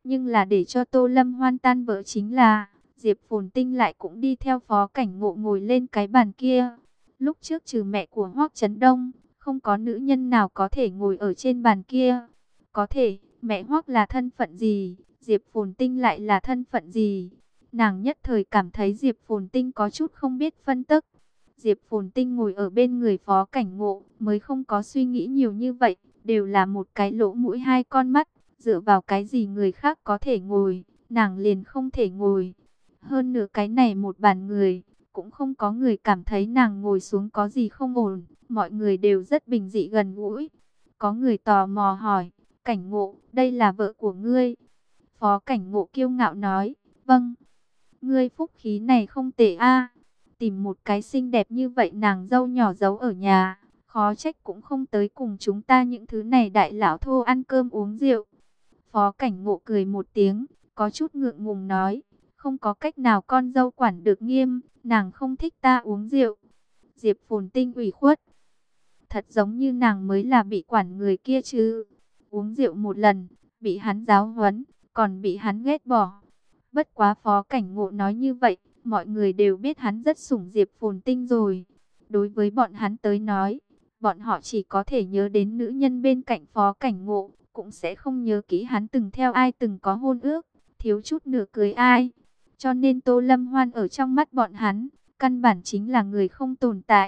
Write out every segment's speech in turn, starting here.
Nhưng là để cho Tô Lâm Hoan tan vỡ chính là Diệp Phồn Tinh lại cũng đi theo Phó Cảnh Ngộ ngồi lên cái bàn kia. Lúc trước trừ mẹ của Hoắc Chấn Đông, không có nữ nhân nào có thể ngồi ở trên bàn kia. Có thể, mẹ Hoắc là thân phận gì, Diệp Phồn Tinh lại là thân phận gì? Nàng nhất thời cảm thấy Diệp Phồn Tinh có chút không biết phân tức. Diệp Phồn Tinh ngồi ở bên người Phó Cảnh Ngộ mới không có suy nghĩ nhiều như vậy, đều là một cái lỗ mũi hai con mắt, dựa vào cái gì người khác có thể ngồi, nàng liền không thể ngồi. Hơn nữa cái này một bàn người, cũng không có người cảm thấy nàng ngồi xuống có gì không ổn, mọi người đều rất bình dị gần gũi. Có người tò mò hỏi, Cảnh Ngộ, đây là vợ của ngươi? Phó Cảnh Ngộ kiêu ngạo nói, vâng. Ngươi phúc khí này không tệ a, tìm một cái xinh đẹp như vậy nàng dâu nhỏ giấu ở nhà, khó trách cũng không tới cùng chúng ta những thứ này đại lão thô ăn cơm uống rượu. Phó Cảnh Ngộ cười một tiếng, có chút ngượng ngùng nói, không có cách nào con dâu quản được nghiêm, nàng không thích ta uống rượu. Diệp Phồn Tinh ủy khuất, thật giống như nàng mới là bị quản người kia chứ. Uống rượu một lần, bị hắn giáo huấn, còn bị hắn ghét bỏ. Bất quá Phó Cảnh Ngộ nói như vậy, mọi người đều biết hắn rất sủng Diệp Phồn Tinh rồi. Đối với bọn hắn tới nói, bọn họ chỉ có thể nhớ đến nữ nhân bên cạnh Phó Cảnh Ngộ, cũng sẽ không nhớ kỹ hắn từng theo ai từng có hôn ước, thiếu chút nữa cưới ai. Cho nên Tô Lâm Hoan ở trong mắt bọn hắn, căn bản chính là người không tồn tại.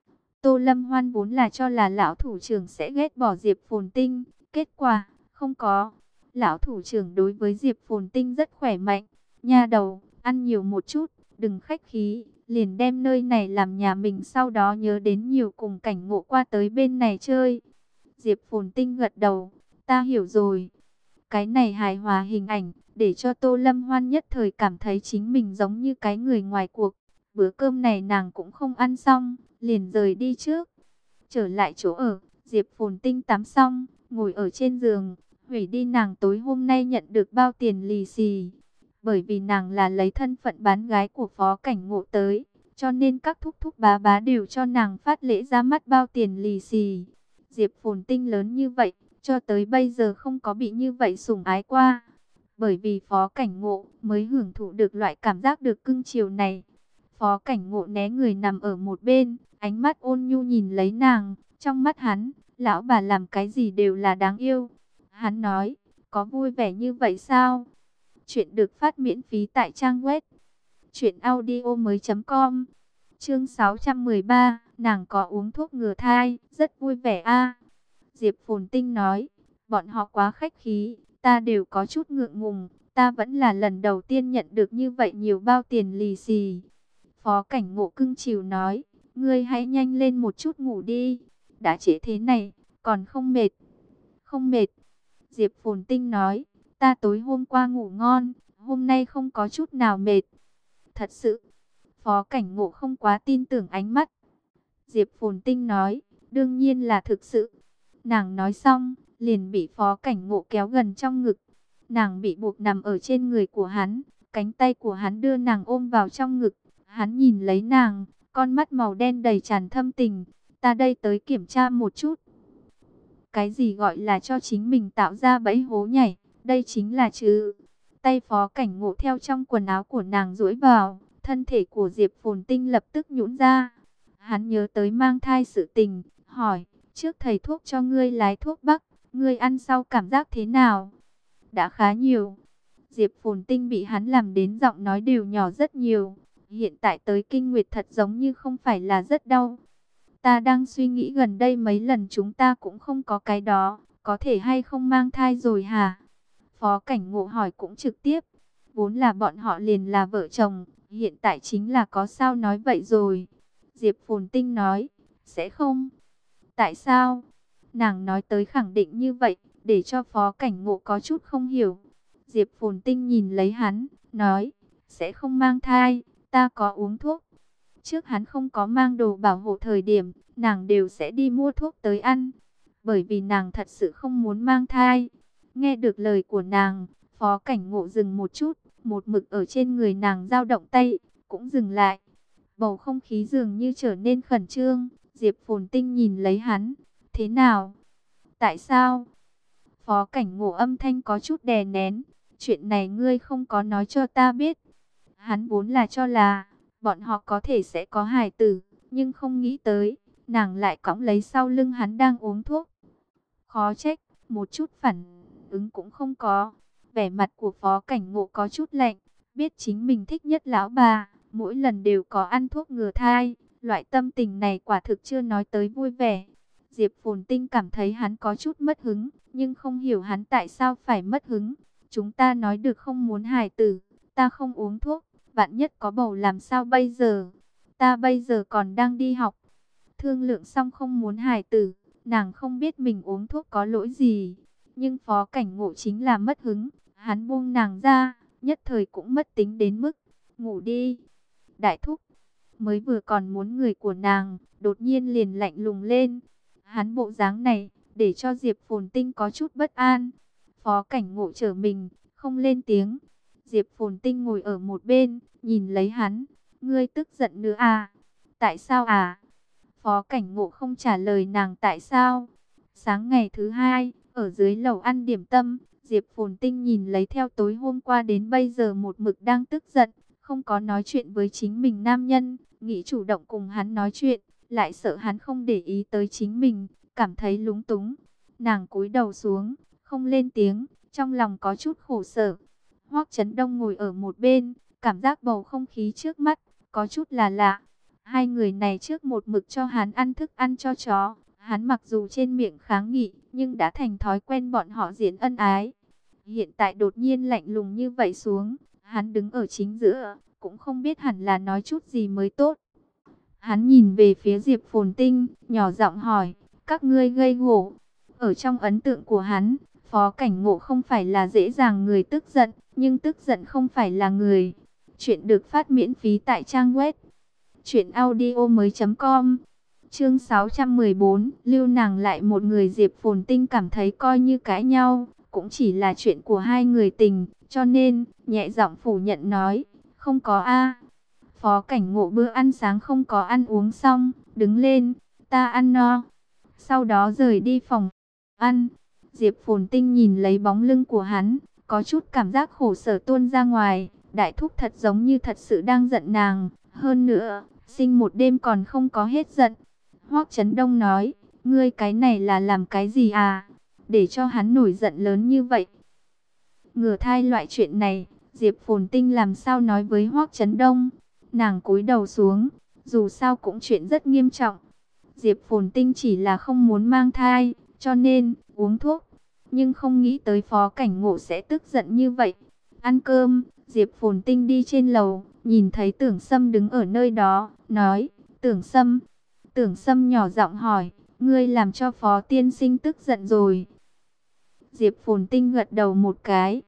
Tô Lâm Hoan vốn là cho là lão thủ trưởng sẽ ghét bỏ Diệp Phồn Tinh, kết quả không có. Lão thủ trưởng đối với Diệp Phồn Tinh rất khỏe mạnh. Nha đầu, ăn nhiều một chút, đừng khách khí, liền đem nơi này làm nhà mình, sau đó nhớ đến nhiều cùng Cảnh Ngộ qua tới bên này chơi. Diệp Phồn Tinh gật đầu, ta hiểu rồi. Cái này hài hòa hình ảnh, để cho Tô Lâm Hoan nhất thời cảm thấy chính mình giống như cái người ngoài cuộc. Bữa cơm này nàng cũng không ăn xong, liền rời đi trước. Trở lại chỗ ở, Diệp Phồn Tinh tắm xong, ngồi ở trên giường, hủy đi nàng tối hôm nay nhận được bao tiền lì xì. Bởi vì nàng là lấy thân phận bán gái của Phó Cảnh Ngộ tới, cho nên các thúc thúc bá bá đều cho nàng phát lễ ra mắt bao tiền lì xì. Diệp Phồn Tinh lớn như vậy, cho tới bây giờ không có bị như vậy sủng ái qua. Bởi vì Phó Cảnh Ngộ mới hưởng thụ được loại cảm giác được cưng chiều này. Phó Cảnh Ngộ né người nằm ở một bên, ánh mắt ôn nhu nhìn lấy nàng. Trong mắt hắn, lão bà làm cái gì đều là đáng yêu. Hắn nói, có vui vẻ như vậy sao? Chuyện được phát miễn phí tại trang web truyệnaudiomoi.com. Chương 613, nàng có uống thuốc ngừa thai, rất vui vẻ a. Diệp Phồn Tinh nói, bọn họ quá khách khí, ta đều có chút ngượng ngùng, ta vẫn là lần đầu tiên nhận được như vậy nhiều bao tiền lì xì. Phó Cảnh Ngộ cưng chiều nói, ngươi hãy nhanh lên một chút ngủ đi, đã trễ thế này, còn không mệt. Không mệt. Diệp Phồn Tinh nói, ta tối hôm qua ngủ ngon, hôm nay không có chút nào mệt. Thật sự. Phó Cảnh Ngộ không quá tin tưởng ánh mắt Diệp Phồn Tinh nói, đương nhiên là thực sự. Nàng nói xong, liền bị Phó Cảnh Ngộ kéo gần trong ngực. Nàng bị buộc nằm ở trên người của hắn, cánh tay của hắn đưa nàng ôm vào trong ngực. Hắn nhìn lấy nàng, con mắt màu đen đầy tràn thâm tình. Ta đây tới kiểm tra một chút. Cái gì gọi là cho chính mình tạo ra bẫy hố nhảy, đây chính là chứ. Tay Phó Cảnh Ngộ theo trong quần áo của nàng duỗi vào, thân thể của Diệp Phồn Tinh lập tức nhũn ra. Hắn nhớ tới mang thai sự tình, hỏi, trước thầy thuốc cho ngươi lái thuốc bắc, ngươi ăn sau cảm giác thế nào? Đã khá nhiều. Diệp Phồn Tinh bị hắn làm đến giọng nói đều nhỏ rất nhiều. Hiện tại tới kinh nguyệt thật giống như không phải là rất đau. Ta đang suy nghĩ gần đây mấy lần chúng ta cũng không có cái đó, có thể hay không mang thai rồi hả? Phó Cảnh Ngộ hỏi cũng trực tiếp. Vốn là bọn họ liền là vợ chồng, hiện tại chính là có sao nói vậy rồi. Diệp Phồn Tinh nói, sẽ không. Tại sao? Nàng nói tới khẳng định như vậy, để cho Phó Cảnh Ngộ có chút không hiểu. Diệp Phồn Tinh nhìn lấy hắn, nói, sẽ không mang thai, ta có uống thuốc. Trước hắn không có mang đồ bảo hộ thời điểm, nàng đều sẽ đi mua thuốc tới ăn. Bởi vì nàng thật sự không muốn mang thai. Nghe được lời của nàng, Phó Cảnh Ngộ dừng một chút, một mực ở trên người nàng dao động tay, cũng dừng lại. Bầu không khí dường như trở nên khẩn trương. Diệp Phồn Tinh nhìn lấy hắn, thế nào? Tại sao? Phó Cảnh Ngộ âm thanh có chút đè nén. chuyện này ngươi không có nói cho ta biết. Hắn vốn là cho là bọn họ có thể sẽ có hài tử, nhưng không nghĩ tới, nàng lại cõng lấy sau lưng hắn đang uống thuốc. Khó trách, một chút phản ứng cũng không có. Vẻ mặt của Phó Cảnh Ngộ có chút lạnh, biết chính mình thích nhất lão bà, mỗi lần đều có ăn thuốc ngừa thai, loại tâm tình này quả thực chưa nói tới vui vẻ. Diệp Phồn Tinh cảm thấy hắn có chút mất hứng, nhưng không hiểu hắn tại sao phải mất hứng. Chúng ta nói được không muốn hài tử, ta không uống thuốc, vạn nhất có bầu làm sao bây giờ? Ta bây giờ còn đang đi học. Thương lượng xong không muốn hài tử, nàng không biết mình uống thuốc có lỗi gì. Nhưng Phó Cảnh Ngộ chính là mất hứng, hắn buông nàng ra, nhất thời cũng mất tính đến mức ngủ đi. Đại thúc mới vừa còn muốn người của nàng, đột nhiên liền lạnh lùng lên. Hắn bộ dáng này, để cho Diệp Phồn Tinh có chút bất an. Phó Cảnh Ngộ trở mình, không lên tiếng. Diệp Phồn Tinh ngồi ở một bên, nhìn lấy hắn. Ngươi tức giận nữa à? Tại sao à? Phó Cảnh Ngộ không trả lời nàng tại sao. Sáng ngày thứ hai, ở dưới lầu ăn điểm tâm, Diệp Phồn Tinh nhìn lấy theo tối hôm qua đến bây giờ một mực đang tức giận, không có nói chuyện với chính mình nam nhân, nghĩ chủ động cùng hắn nói chuyện, lại sợ hắn không để ý tới chính mình, cảm thấy lúng túng. Nàng cúi đầu xuống, không lên tiếng, trong lòng có chút khổ sở. Hoắc Chấn Đông ngồi ở một bên, cảm giác bầu không khí trước mắt có chút là lạ. Hai người này trước một mực cho hắn ăn thức ăn cho chó, hắn mặc dù trên miệng kháng nghị, nhưng đã thành thói quen bọn họ diễn ân ái. Hiện tại đột nhiên lạnh lùng như vậy xuống, hắn đứng ở chính giữa, cũng không biết hẳn là nói chút gì mới tốt. Hắn nhìn về phía Diệp Phồn Tinh, nhỏ giọng hỏi, các ngươi gây gổ. Ở trong ấn tượng của hắn, Phó Cảnh Ngộ không phải là dễ dàng người tức giận, nhưng tức giận không phải là người. Chuyện được phát miễn phí tại trang web truyệnaudiomoi.com. Chương 614, lưu nàng lại một người. Diệp Phồn Tinh cảm thấy coi như cãi nhau, cũng chỉ là chuyện của hai người tình, cho nên nhẹ giọng phủ nhận nói, không có a. Phó Cảnh Ngộ bữa ăn sáng không có ăn uống xong, đứng lên, ta ăn no. Sau đó rời đi phòng ăn. Diệp Phồn Tinh nhìn lấy bóng lưng của hắn, có chút cảm giác khổ sở tuôn ra ngoài. Đại thúc thật giống như thật sự đang giận nàng. Hơn nữa, sinh một đêm còn không có hết giận. Hoắc Chấn Đông nói, ngươi cái này là làm cái gì à? Để cho hắn nổi giận lớn như vậy. Ngừa thai loại chuyện này, Diệp Phồn Tinh làm sao nói với Hoắc Chấn Đông? Nàng cúi đầu xuống, dù sao cũng chuyện rất nghiêm trọng. Diệp Phồn Tinh chỉ là không muốn mang thai, cho nên uống thuốc. Nhưng không nghĩ tới Phó Cảnh Ngộ sẽ tức giận như vậy. Ăn cơm, Diệp Phồn Tinh đi trên lầu, nhìn thấy Tưởng Sâm đứng ở nơi đó, nói, Tưởng Sâm. Tưởng Sâm nhỏ giọng hỏi, ngươi làm cho Phó tiên sinh tức giận rồi. Diệp Phồn Tinh gật đầu một cái,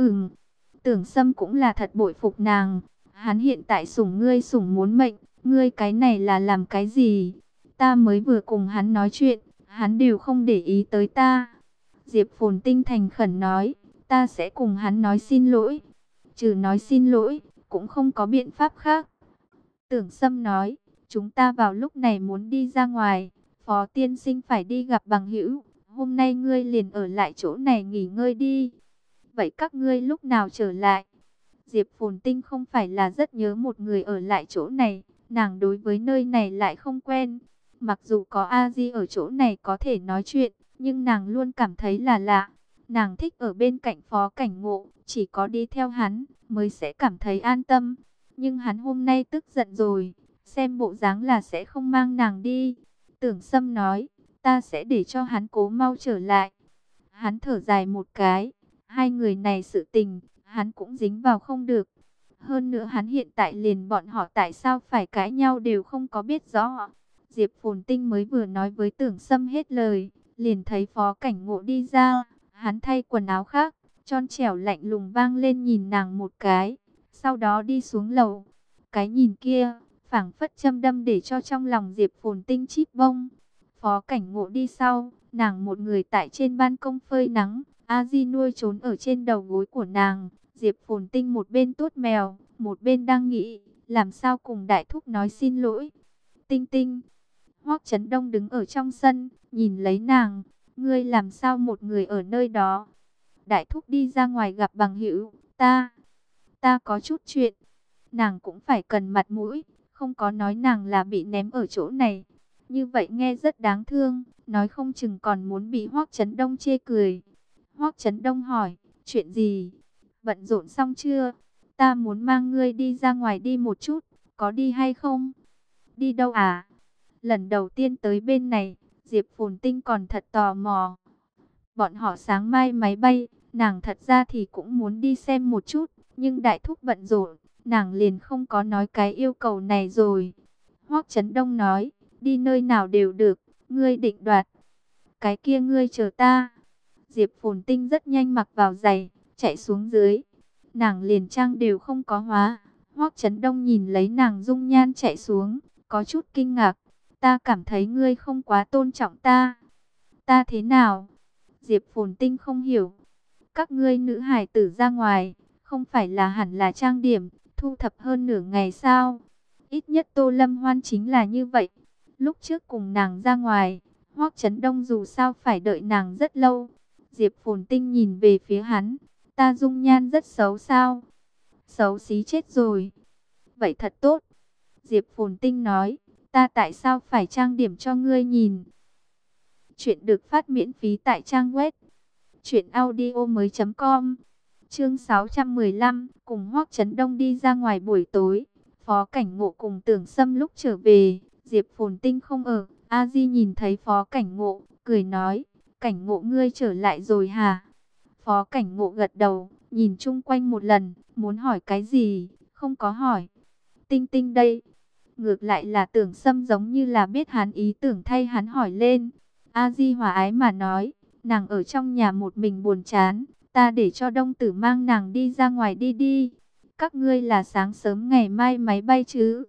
Tưởng Sâm cũng là thật bội phục nàng. Hắn hiện tại sủng ngươi sủng muốn mệnh, ngươi cái này là làm cái gì? Ta mới vừa cùng hắn nói chuyện, hắn đều không để ý tới ta. Diệp Phồn Tinh thành khẩn nói, ta sẽ cùng hắn nói xin lỗi. Trừ nói xin lỗi, cũng không có biện pháp khác. Tưởng Sâm nói, chúng ta vào lúc này muốn đi ra ngoài, Phó tiên sinh phải đi gặp bằng hữu. Hôm nay ngươi liền ở lại chỗ này nghỉ ngơi đi. Vậy các ngươi lúc nào trở lại? Diệp Phồn Tinh không phải là rất nhớ một người ở lại chỗ này, nàng đối với nơi này lại không quen. Mặc dù có A Di ở chỗ này có thể nói chuyện, nhưng nàng luôn cảm thấy là lạ. Nàng thích ở bên cạnh Phó Cảnh Ngộ, chỉ có đi theo hắn mới sẽ cảm thấy an tâm. Nhưng hắn hôm nay tức giận rồi, xem bộ dáng là sẽ không mang nàng đi. Tưởng Sâm nói, ta sẽ để cho hắn cố mau trở lại. Hắn thở dài một cái, hai người này sự tình, hắn cũng dính vào không được. Hơn nữa hắn hiện tại liền bọn họ tại sao phải cãi nhau đều không có biết rõ. Diệp Phồn Tinh mới vừa nói với Tưởng Sâm hết lời, liền thấy Phó Cảnh Ngộ đi ra. Hắn thay quần áo khác, tròn trẻo lạnh lùng vang lên nhìn nàng một cái, sau đó đi xuống lầu. Cái nhìn kia, phảng phất châm đâm để cho trong lòng Diệp Phồn Tinh chip bông. Phó Cảnh Ngộ đi sau, nàng một người tại trên ban công phơi nắng. A Di nuôi trốn ở trên đầu gối của nàng. Diệp Phồn Tinh một bên tuốt mèo, một bên đang nghĩ, làm sao cùng đại thúc nói xin lỗi. Tinh Tinh, Hoắc Chấn Đông đứng ở trong sân, nhìn lấy nàng, ngươi làm sao một người ở nơi đó? Đại thúc đi ra ngoài gặp bằng hữu, ta có chút chuyện. Nàng cũng phải cần mặt mũi, không có nói nàng là bị ném ở chỗ này. Như vậy nghe rất đáng thương, nói không chừng còn muốn bị Hoắc Chấn Đông chê cười. Hoắc Chấn Đông hỏi, chuyện gì? Bận rộn xong chưa? Ta muốn mang ngươi đi ra ngoài đi một chút, có đi hay không? Đi đâu à? Lần đầu tiên tới bên này, Diệp Phồn Tinh còn thật tò mò. Bọn họ sáng mai máy bay, nàng thật ra thì cũng muốn đi xem một chút, nhưng đại thúc bận rộn, nàng liền không có nói cái yêu cầu này rồi. Hoắc Chấn Đông nói, đi nơi nào đều được, ngươi định đoạt. Cái kia ngươi chờ ta. Diệp Phồn Tinh rất nhanh mặc vào giày, chạy xuống dưới. Nàng liền trang đều không có hóa. Hoắc Chấn Đông nhìn lấy nàng dung nhan chạy xuống, có chút kinh ngạc. Ta cảm thấy ngươi không quá tôn trọng ta. Ta thế nào? Diệp Phồn Tinh không hiểu. Các ngươi nữ hài tử ra ngoài, không phải là hẳn là trang điểm, thu thập hơn nửa ngày sao? Ít nhất Tô Lâm Hoan chính là như vậy. Lúc trước cùng nàng ra ngoài, Hoắc Chấn Đông dù sao phải đợi nàng rất lâu. Diệp Phồn Tinh nhìn về phía hắn. Ta dung nhan rất xấu sao? Xấu xí chết rồi. Vậy thật tốt. Diệp Phồn Tinh nói. Ta tại sao phải trang điểm cho ngươi nhìn? Chuyện được phát miễn phí tại trang web truyệnaudiomoi.com. Chương 615, cùng Hoắc Chấn Đông đi ra ngoài buổi tối. Phó Cảnh Ngộ cùng Tưởng Sâm lúc trở về, Diệp Phồn Tinh không ở. A Di nhìn thấy Phó Cảnh Ngộ, cười nói, Cảnh Ngộ ngươi trở lại rồi hả? Phó Cảnh Ngộ gật đầu, nhìn chung quanh một lần, muốn hỏi cái gì, không có hỏi. Tinh Tinh đây. Ngược lại là Tưởng Sâm giống như là biết hắn ý tưởng thay hắn hỏi lên. A Di hòa ái mà nói, nàng ở trong nhà một mình buồn chán, ta để cho Đông Tử mang nàng đi ra ngoài đi đi. Các ngươi là sáng sớm ngày mai máy bay chứ?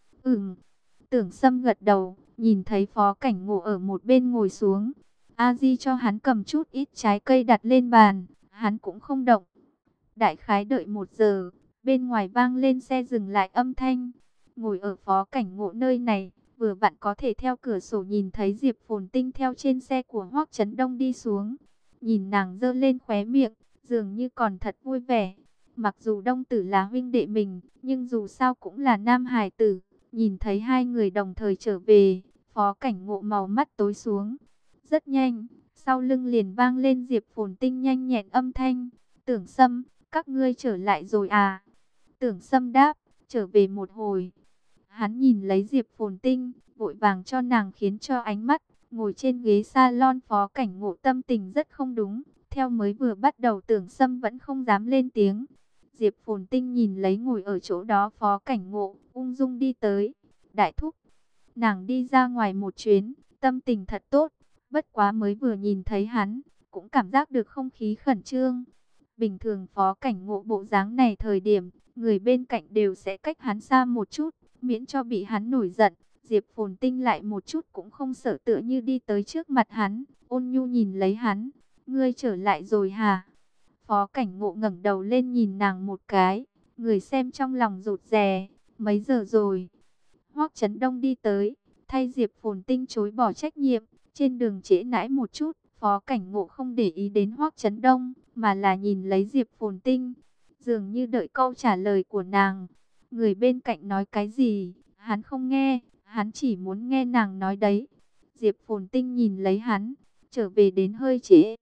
Tưởng Sâm gật đầu, nhìn thấy Phó Cảnh Ngộ ở một bên ngồi xuống. A Di cho hắn cầm chút ít trái cây đặt lên bàn, hắn cũng không động. Đại khái đợi 1 giờ, bên ngoài vang lên xe dừng lại âm thanh. Ngồi ở Phó Cảnh Ngộ nơi này, vừa vặn có thể theo cửa sổ nhìn thấy Diệp Phồn Tinh theo trên xe của Hoắc Chấn Đông đi xuống. Nhìn nàng giơ lên khóe miệng, dường như còn thật vui vẻ. Mặc dù Đông Tử là huynh đệ mình, nhưng dù sao cũng là nam hài tử. Nhìn thấy hai người đồng thời trở về, Phó Cảnh Ngộ màu mắt tối xuống. Rất nhanh, sau lưng liền vang lên Diệp Phồn Tinh nhanh nhẹn âm thanh. Tưởng Sâm, các ngươi trở lại rồi à? Tưởng Sâm đáp, trở về một hồi. Hắn nhìn lấy Diệp Phồn Tinh, vội vàng cho nàng khiến cho ánh mắt. Ngồi trên ghế salon Phó Cảnh Ngộ tâm tình rất không đúng. Theo mới vừa bắt đầu Tưởng Sâm vẫn không dám lên tiếng. Diệp Phồn Tinh nhìn lấy ngồi ở chỗ đó Phó Cảnh Ngộ, ung dung đi tới. Đại thúc, nàng đi ra ngoài một chuyến, tâm tình thật tốt. Bất quá mới vừa nhìn thấy hắn, cũng cảm giác được không khí khẩn trương. Bình thường Phó Cảnh Ngộ bộ dáng này thời điểm, người bên cạnh đều sẽ cách hắn xa một chút, miễn cho bị hắn nổi giận. Diệp Phồn Tinh lại một chút cũng không sợ, tựa như đi tới trước mặt hắn, ôn nhu nhìn lấy hắn. Ngươi trở lại rồi hả? Phó Cảnh Ngộ ngẩng đầu lên nhìn nàng một cái, người xem trong lòng rụt rè. Mấy giờ rồi? Hoắc Chấn Đông đi tới, thay Diệp Phồn Tinh chối bỏ trách nhiệm. Trên đường trễ nãi một chút, Phó Cảnh Ngộ không để ý đến Hoắc Chấn Đông, mà là nhìn lấy Diệp Phồn Tinh, dường như đợi câu trả lời của nàng. Người bên cạnh nói cái gì, hắn không nghe, hắn chỉ muốn nghe nàng nói đấy. Diệp Phồn Tinh nhìn lấy hắn, trở về đến hơi trễ.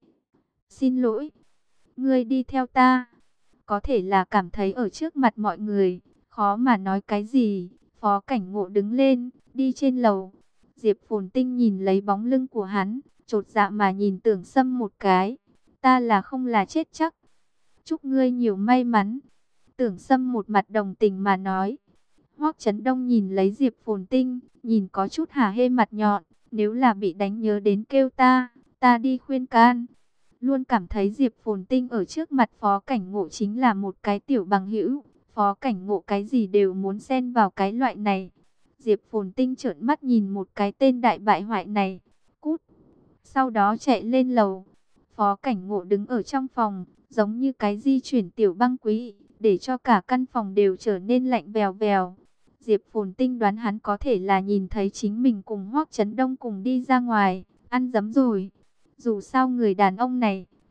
Xin lỗi, ngươi đi theo ta. Có thể là cảm thấy ở trước mặt mọi người, khó mà nói cái gì. Phó Cảnh Ngộ đứng lên, đi trên lầu. Diệp Phồn Tinh nhìn lấy bóng lưng của hắn, chột dạ mà nhìn Tưởng Sâm một cái. Ta là không là chết chắc. Chúc ngươi nhiều may mắn. Tưởng Sâm một mặt đồng tình mà nói. Hoắc Chấn Đông nhìn lấy Diệp Phồn Tinh, nhìn có chút hả hê mặt nhọn. Nếu là bị đánh nhớ đến kêu ta đi khuyên can. Luôn cảm thấy Diệp Phồn Tinh ở trước mặt Phó Cảnh Ngộ chính là một cái tiểu bằng hữu. Phó Cảnh Ngộ cái gì đều muốn xen vào cái loại này. Diệp Phồn Tinh trợn mắt nhìn một cái tên đại bại hoại này. Cút. Sau đó chạy lên lầu. Phó Cảnh Ngộ đứng ở trong phòng, giống như cái di chuyển tiểu băng quý, để cho cả căn phòng đều trở nên lạnh vèo vèo. Diệp Phồn Tinh đoán hắn có thể là nhìn thấy chính mình cùng Hoắc Chấn Đông cùng đi ra ngoài, ăn dấm rồi. Dù sao người đàn ông này,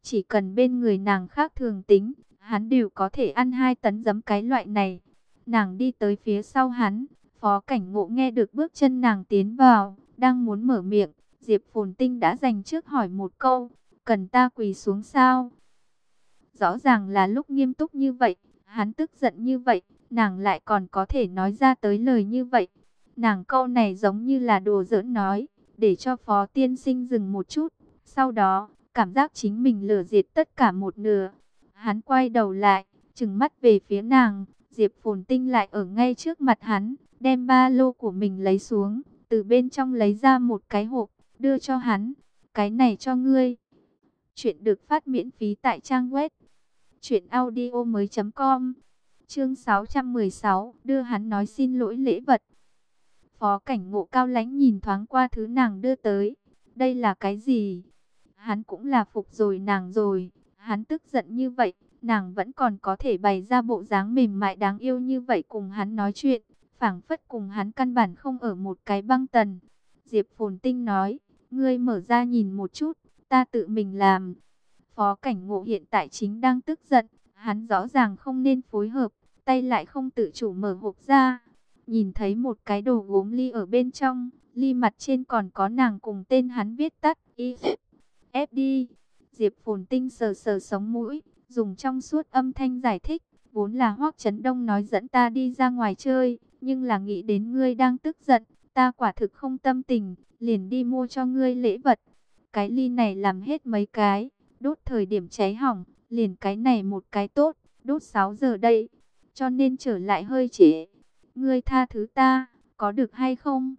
Chỉ cần bên người nàng khác thường tính, hắn đều có thể ăn 2 tấn giấm cái loại này. Nàng đi tới phía sau hắn, Phó Cảnh Ngộ nghe được bước chân nàng tiến vào, đang muốn mở miệng, Diệp Phồn Tinh đã dành trước hỏi một câu, cần ta quỳ xuống sao? Rõ ràng là lúc nghiêm túc như vậy, hắn tức giận như vậy, nàng lại còn có thể nói ra tới lời như vậy. Nàng câu này giống như là đùa giỡn nói, để cho Phó Tiên Sinh dừng một chút. Sau đó, cảm giác chính mình lửa diệt tất cả một nửa. Hắn quay đầu lại, trừng mắt về phía nàng, Diệp Phồn Tinh lại ở ngay trước mặt hắn, đem ba lô của mình lấy xuống, từ bên trong lấy ra một cái hộp, đưa cho hắn. Cái này cho ngươi. Chuyện được phát miễn phí tại trang web truyệnaudiomoi.com. Chương 616, đưa hắn nói xin lỗi lễ vật. Phó Cảnh Ngộ cao lãnh nhìn thoáng qua thứ nàng đưa tới. Đây là cái gì? Hắn cũng là phục rồi nàng rồi. Hắn tức giận như vậy, nàng vẫn còn có thể bày ra bộ dáng mềm mại đáng yêu như vậy cùng hắn nói chuyện, phảng phất cùng hắn căn bản không ở một cái băng tần. Diệp Phồn Tinh nói, ngươi mở ra nhìn một chút, ta tự mình làm. Phó Cảnh Ngộ hiện tại chính đang tức giận, hắn rõ ràng không nên phối hợp, tay lại không tự chủ mở hộp ra. Nhìn thấy một cái đồ gốm ly ở bên trong, ly mặt trên còn có nàng cùng tên hắn viết tắt, FD. Diệp Phồn Tinh sờ sờ sống mũi, dùng trong suốt âm thanh giải thích, vốn là Hoắc Chấn Đông nói dẫn ta đi ra ngoài chơi, nhưng là nghĩ đến ngươi đang tức giận, ta quả thực không tâm tình, liền đi mua cho ngươi lễ vật. Cái ly này làm hết mấy cái, đốt thời điểm cháy hỏng, liền cái này một cái tốt, đốt 6 giờ đây, cho nên trở lại hơi trễ. Ngươi tha thứ ta, có được hay không?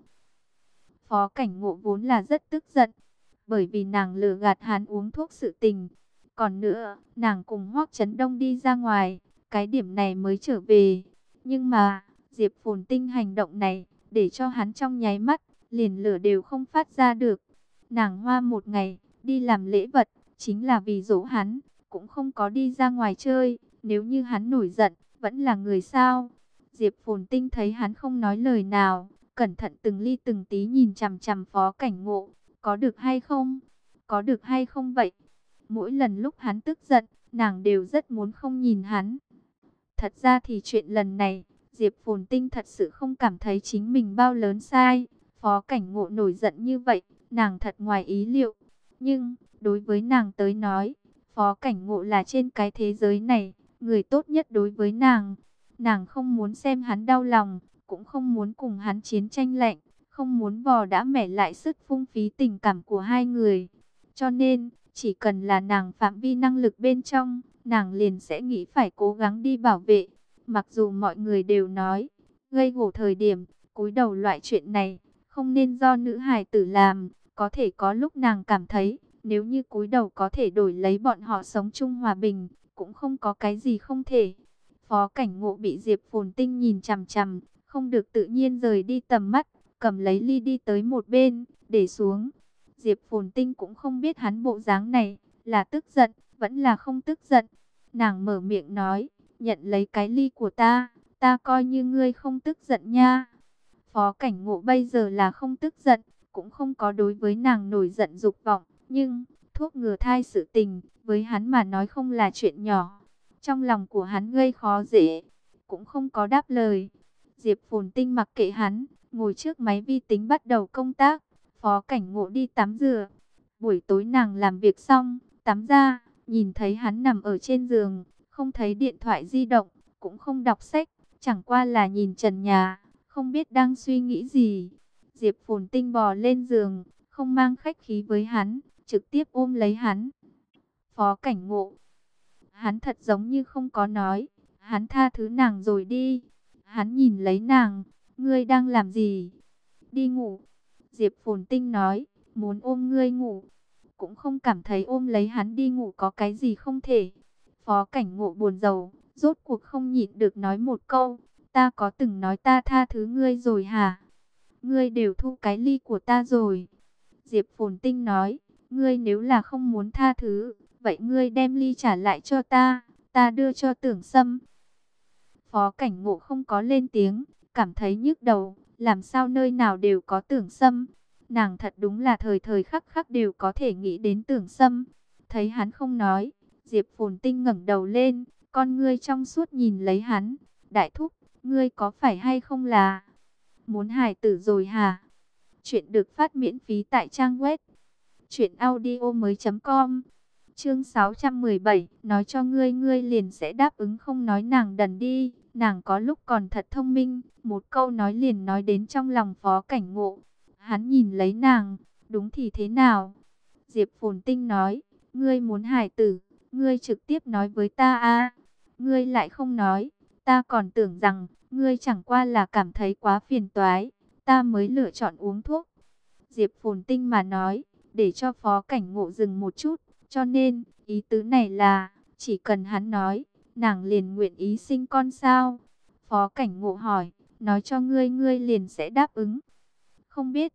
Phó Cảnh Ngộ vốn là rất tức giận, bởi vì nàng lừa gạt hắn uống thuốc sự tình. Còn nữa, nàng cùng Hoắc Chấn Đông đi ra ngoài, cái điểm này mới trở về. Nhưng mà, Diệp Phồn Tinh hành động này, để cho hắn trong nháy mắt, liền lửa đều không phát ra được. Nàng hoa một ngày, đi làm lễ vật, chính là vì dỗ hắn, cũng không có đi ra ngoài chơi. Nếu như hắn nổi giận, vẫn là người sao? Diệp Phồn Tinh thấy hắn không nói lời nào, cẩn thận từng ly từng tí nhìn chằm chằm Phó Cảnh Ngộ. Có được hay không? Có được hay không vậy? Mỗi lần lúc hắn tức giận, nàng đều rất muốn không nhìn hắn. Thật ra thì chuyện lần này, Diệp Phồn Tinh thật sự không cảm thấy chính mình bao lớn sai. Phó Cảnh Ngộ nổi giận như vậy, nàng thật ngoài ý liệu. Nhưng, đối với nàng tới nói, Phó Cảnh Ngộ là trên cái thế giới này, người tốt nhất đối với nàng. Nàng không muốn xem hắn đau lòng, cũng không muốn cùng hắn chiến tranh lạnh, không muốn vò đã mẻ lại sức phung phí tình cảm của hai người. Cho nên, chỉ cần là nàng phạm vi năng lực bên trong, nàng liền sẽ nghĩ phải cố gắng đi bảo vệ. Mặc dù mọi người đều nói, gây gổ thời điểm, cúi đầu loại chuyện này, không nên do nữ hài tử làm. Có thể có lúc nàng cảm thấy, nếu như cúi đầu có thể đổi lấy bọn họ sống chung hòa bình, cũng không có cái gì không thể. Phó Cảnh Ngộ bị Diệp Phồn Tinh nhìn chằm chằm, không được tự nhiên rời đi tầm mắt, cầm lấy ly đi tới một bên, để xuống. Diệp Phồn Tinh cũng không biết hắn bộ dáng này, là tức giận, vẫn là không tức giận. Nàng mở miệng nói, nhận lấy cái ly của ta coi như ngươi không tức giận nha. Phó Cảnh Ngộ bây giờ là không tức giận, cũng không có đối với nàng nổi giận dục vọng, nhưng thuốc ngừa thai sự tình, với hắn mà nói không là chuyện nhỏ. Trong lòng của hắn gây khó dễ, cũng không có đáp lời. Diệp Phồn Tinh mặc kệ hắn, ngồi trước máy vi tính bắt đầu công tác. Phó Cảnh Ngộ đi tắm rửa. Buổi tối nàng làm việc xong, tắm ra, nhìn thấy hắn nằm ở trên giường, không thấy điện thoại di động, cũng không đọc sách, chẳng qua là nhìn trần nhà, không biết đang suy nghĩ gì. Diệp Phồn Tinh bò lên giường, không mang khách khí với hắn, trực tiếp ôm lấy hắn. Phó Cảnh Ngộ, hắn thật giống như không có nói, hắn tha thứ nàng rồi đi. Hắn nhìn lấy nàng, ngươi đang làm gì? Đi ngủ. Diệp Phồn Tinh nói, muốn ôm ngươi ngủ, cũng không cảm thấy ôm lấy hắn đi ngủ có cái gì không thể. Phó Cảnh Ngộ buồn rầu, rốt cuộc không nhịn được nói một câu, ta có từng nói ta tha thứ ngươi rồi hả? Ngươi đều thu cái ly của ta rồi. Diệp Phồn Tinh nói, ngươi nếu là không muốn tha thứ, vậy ngươi đem ly trả lại cho ta đưa cho Tưởng Sâm. Phó Cảnh Ngộ không có lên tiếng, cảm thấy nhức đầu, làm sao nơi nào đều có Tưởng Sâm. Nàng thật đúng là thời thời khắc khắc đều có thể nghĩ đến Tưởng Sâm. Thấy hắn không nói, Diệp Phồn Tinh ngẩng đầu lên, con ngươi trong suốt nhìn lấy hắn. Đại thúc, ngươi có phải hay không là muốn hài tử rồi hả? Chuyện được phát miễn phí tại trang web truyệnaudiomoi.com. Chương 617, nói cho ngươi ngươi liền sẽ đáp ứng không? Nói nàng đần đi, nàng có lúc còn thật thông minh, một câu nói liền nói đến trong lòng Phó Cảnh Ngộ. Hắn nhìn lấy nàng, đúng thì thế nào? Diệp Phồn Tinh nói, ngươi muốn hài tử, ngươi trực tiếp nói với ta a. Ngươi lại không nói, ta còn tưởng rằng ngươi chẳng qua là cảm thấy quá phiền toái, ta mới lựa chọn uống thuốc. Diệp Phồn Tinh mà nói, để cho Phó Cảnh Ngộ dừng một chút, cho nên, ý tứ này là, chỉ cần hắn nói, nàng liền nguyện ý sinh con sao? Phó Cảnh Ngộ hỏi, nói cho ngươi ngươi liền sẽ đáp ứng. Không biết.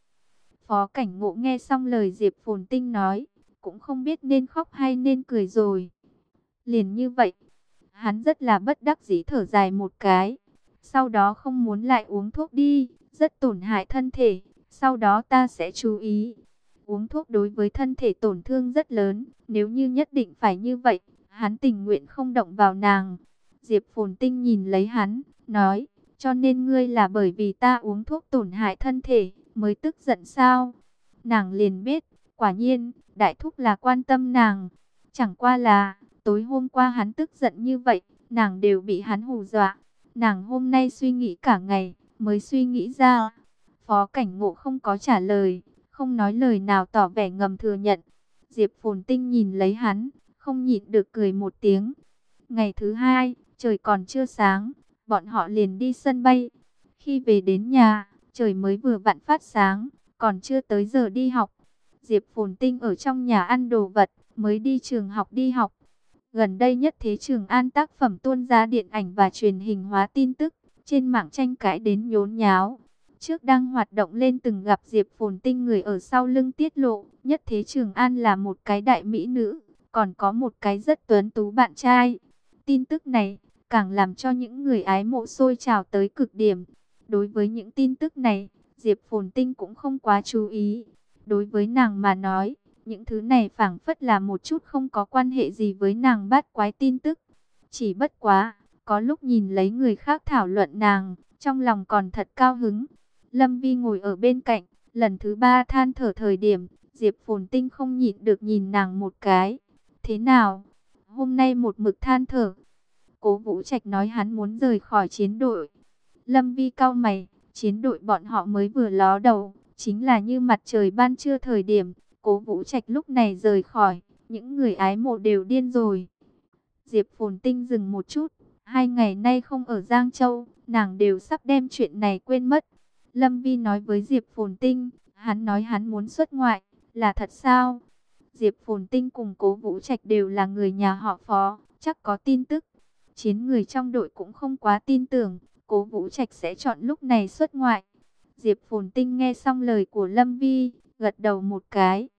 Phó Cảnh Ngộ nghe xong lời Diệp Phồn Tinh nói, cũng không biết nên khóc hay nên cười rồi. Liền như vậy, hắn rất là bất đắc dĩ thở dài một cái. Sau đó không muốn lại uống thuốc đi, rất tổn hại thân thể. Sau đó ta sẽ chú ý. Uống thuốc đối với thân thể tổn thương rất lớn. Nếu như nhất định phải như vậy, hắn tình nguyện không động vào nàng. Diệp Phồn Tinh nhìn lấy hắn, nói, cho nên ngươi là bởi vì ta uống thuốc tổn hại thân thể, mới tức giận sao? Nàng liền biết, quả nhiên, đại thúc là quan tâm nàng. Chẳng qua là, tối hôm qua hắn tức giận như vậy, nàng đều bị hắn hù dọa. Nàng hôm nay suy nghĩ cả ngày, mới suy nghĩ ra. Phó Cảnh Ngộ không có trả lời, không nói lời nào tỏ vẻ ngầm thừa nhận. Diệp Phồn Tinh nhìn lấy hắn, không nhịn được cười một tiếng. Ngày thứ hai, trời còn chưa sáng, bọn họ liền đi sân bay. Khi về đến nhà, trời mới vừa vặn phát sáng, còn chưa tới giờ đi học. Diệp Phồn Tinh ở trong nhà ăn đồ vật, mới đi trường học đi học. Gần đây nhất Thế Trường An tác phẩm tuôn ra điện ảnh và truyền hình hóa tin tức, trên mạng tranh cãi đến nhốn nháo. Trước đang hoạt động lên từng gặp Diệp Phồn Tinh người ở sau lưng tiết lộ, nhất Thế Trường An là một cái đại mỹ nữ, còn có một cái rất tuấn tú bạn trai. Tin tức này càng làm cho những người ái mộ sôi trào tới cực điểm. Đối với những tin tức này, Diệp Phồn Tinh cũng không quá chú ý. Đối với nàng mà nói, những thứ này phảng phất là một chút không có quan hệ gì với nàng bát quái tin tức. Chỉ bất quá, có lúc nhìn lấy người khác thảo luận nàng, trong lòng còn thật cao hứng. Lâm Vi ngồi ở bên cạnh, lần thứ ba than thở thời điểm, Diệp Phồn Tinh không nhịn được nhìn nàng một cái. Thế nào? Hôm nay một mực than thở. Cố Vũ Trạch nói hắn muốn rời khỏi chiến đội. Lâm Vi cau mày, chiến đội bọn họ mới vừa ló đầu, chính là như mặt trời ban trưa thời điểm. Cố Vũ Trạch lúc này rời khỏi, những người ái mộ đều điên rồi. Diệp Phồn Tinh dừng một chút, 2 ngày nay không ở Giang Châu, nàng đều sắp đem chuyện này quên mất. Lâm Vi nói với Diệp Phồn Tinh, hắn nói hắn muốn xuất ngoại, là thật sao? Diệp Phồn Tinh cùng Cố Vũ Trạch đều là người nhà họ Phó, chắc có tin tức. Chiến người trong đội cũng không quá tin tưởng, Cố Vũ Trạch sẽ chọn lúc này xuất ngoại. Diệp Phồn Tinh nghe xong lời của Lâm Vi, gật đầu một cái.